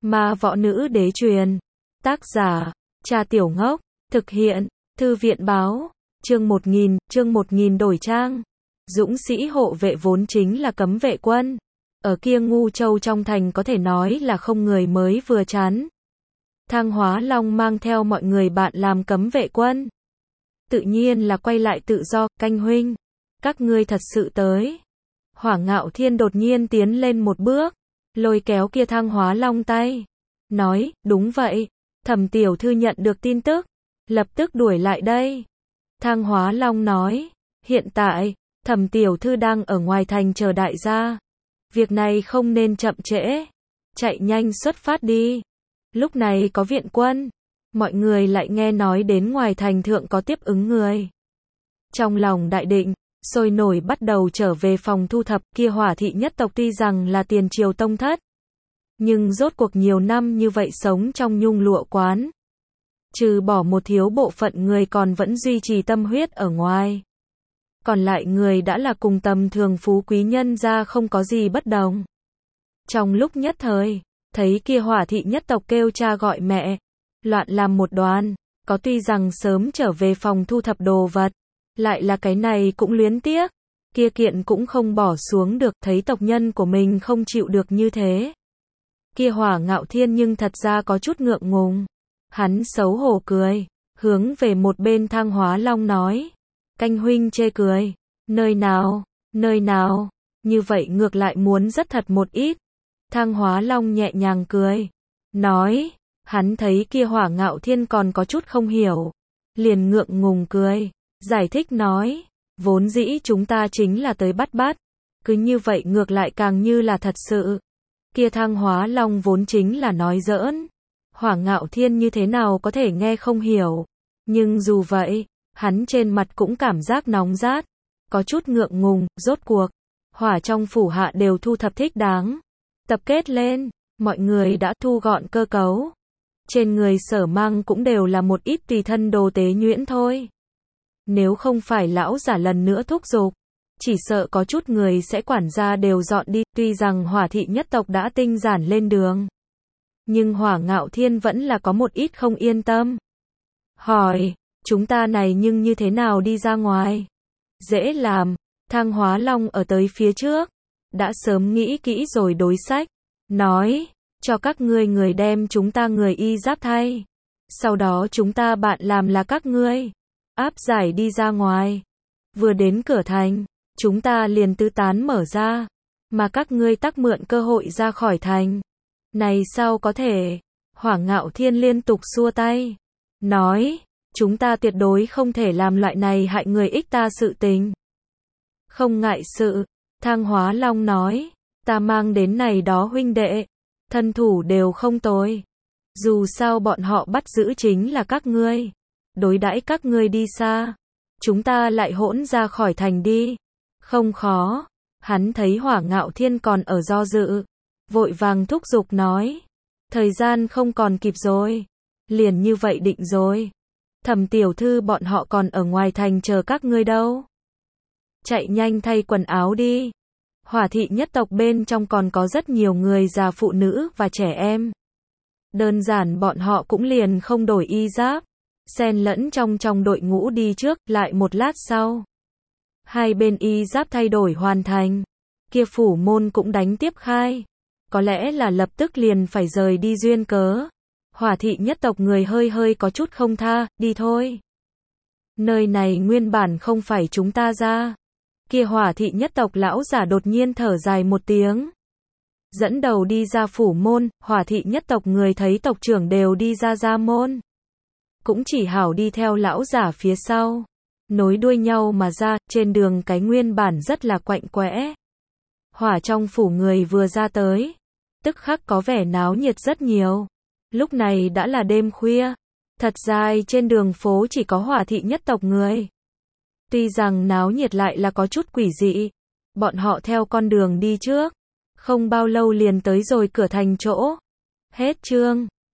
Ma võ nữ đế truyền. Tác giả, Cha Tiểu Ngốc. Thực hiện, Thư viện báo. Chương 1000 đổi trang. Dũng sĩ hộ vệ vốn chính là cấm vệ quân. Ở kia Ngu Châu trong thành có thể nói là không người mới vừa chán. Thang Hóa Long mang theo mọi người bạn làm cấm vệ quân. Tự nhiên là quay lại tự do, Canh huynh. Các ngươi thật sự tới. Hỏa Ngạo Thiên đột nhiên tiến lên một bước, lôi kéo kia Thang Hóa Long tay. Nói, đúng vậy. Thẩm tiểu thư nhận được tin tức, lập tức đuổi lại đây. Thang Hóa Long nói, hiện tại, Thẩm tiểu thư đang ở ngoài thành chờ đại gia. Việc này không nên chậm trễ. Chạy nhanh xuất phát đi. Lúc này có viện quân. Mọi người lại nghe nói đến ngoài thành thượng có tiếp ứng người. Trong lòng đại định, sôi nổi bắt đầu trở về phòng thu thập. Kia Hỏa thị nhất tộc tuy rằng là tiền triều tông thất, nhưng rốt cuộc nhiều năm như vậy sống trong nhung lụa quán. Trừ bỏ một thiếu bộ phận người còn vẫn duy trì tâm huyết ở ngoài. Còn lại người đã là cùng tầm thường phú quý nhân gia không có gì bất đồng. Trong lúc nhất thời, thấy kia Hỏa thị nhất tộc kêu cha gọi mẹ, loạn làm một đoàn, có tuy rằng sớm trở về phòng thu thập đồ vật, lại là cái này cũng luyến tiếc, kia kiện cũng không bỏ xuống được, thấy tộc nhân của mình không chịu được như thế. Kia Hỏa Ngạo Thiên nhưng thật ra có chút ngượng ngùng. Hắn xấu hổ cười, hướng về một bên Thang Hóa Long nói, Canh huynh chê cười, nơi nào, như vậy ngược lại muốn rất thật một ít. Thang Hóa Long nhẹ nhàng cười, nói, hắn thấy kia Hỏa Ngạo Thiên còn có chút không hiểu, liền ngượng ngùng cười, giải thích nói, vốn dĩ chúng ta chính là tới bắt, cứ như vậy ngược lại càng như là thật sự. Kia Thang Hóa Long vốn chính là nói giỡn, Hỏa Ngạo Thiên như thế nào có thể nghe không hiểu, nhưng dù vậy, hắn trên mặt cũng cảm giác nóng rát, có chút ngượng ngùng, rốt cuộc, hỏa trong phủ hạ đều thu thập thích đáng, tập kết lên, mọi người đã thu gọn cơ cấu, trên người sở mang cũng đều là một ít tùy thân đồ tế nhuyễn thôi. Nếu không phải lão giả lần nữa thúc giục, chỉ sợ có chút người sẽ quản gia đều dọn đi, tuy rằng Hỏa thị nhất tộc đã tinh giản lên đường. Nhưng Hỏa Ngạo Thiên vẫn là có một ít không yên tâm. Hỏi, chúng ta này nhưng như thế nào đi ra ngoài? Dễ làm, Thang Hóa Long ở tới phía trước, đã sớm nghĩ kỹ rồi đối sách, nói, cho các ngươi người đem chúng ta người y giáp thay. Sau đó chúng ta bạn làm là các ngươi áp giải đi ra ngoài. Vừa đến cửa thành, chúng ta liền tứ tán mở ra, mà các ngươi tắc mượn cơ hội ra khỏi thành. Này sao có thể? Hỏa Ngạo Thiên liên tục xua tay, nói, chúng ta tuyệt đối không thể làm loại này hại người ích ta sự tình. Không ngại sự, Thang Hóa Long nói, ta mang đến này đó huynh đệ, thân thủ đều không tồi. Dù sao bọn họ bắt giữ chính là các ngươi, đối đãi các ngươi đi xa, chúng ta lại hỗn ra khỏi thành đi. Không khó. Hắn thấy Hỏa Ngạo Thiên còn ở do dự, vội vàng thúc giục nói, thời gian không còn kịp rồi, liền như vậy định rồi. Thẩm tiểu thư bọn họ còn ở ngoài thành chờ các ngươi đâu. Chạy nhanh thay quần áo đi. Hỏa thị nhất tộc bên trong còn có rất nhiều người già, phụ nữ và trẻ em. Đơn giản bọn họ cũng liền không đổi y giáp, xen lẫn trong đội ngũ đi trước, lại một lát sau, hai bên y giáp thay đổi hoàn thành, kia phủ môn cũng đánh tiếp khai, có lẽ là lập tức liền phải rời đi duyên cớ. Hỏa thị nhất tộc người hơi có chút không tha, đi thôi. Nơi này nguyên bản không phải chúng ta ra. Kia Hỏa thị nhất tộc lão giả đột nhiên thở dài một tiếng, dẫn đầu đi ra phủ môn. Hỏa thị nhất tộc người thấy tộc trưởng đều đi ra môn, cũng chỉ hảo đi theo lão giả phía sau, nối đuôi nhau mà ra. Trên đường cái nguyên bản rất là quạnh quẽ. Hỏa trong phủ người vừa ra tới, tức khắc có vẻ náo nhiệt rất nhiều. Lúc này đã là đêm khuya, thật dài trên đường phố chỉ có Hỏa thị nhất tộc người. Tuy rằng náo nhiệt lại là có chút quỷ dị, bọn họ theo con đường đi trước, không bao lâu liền tới rồi cửa thành chỗ. Hết chương.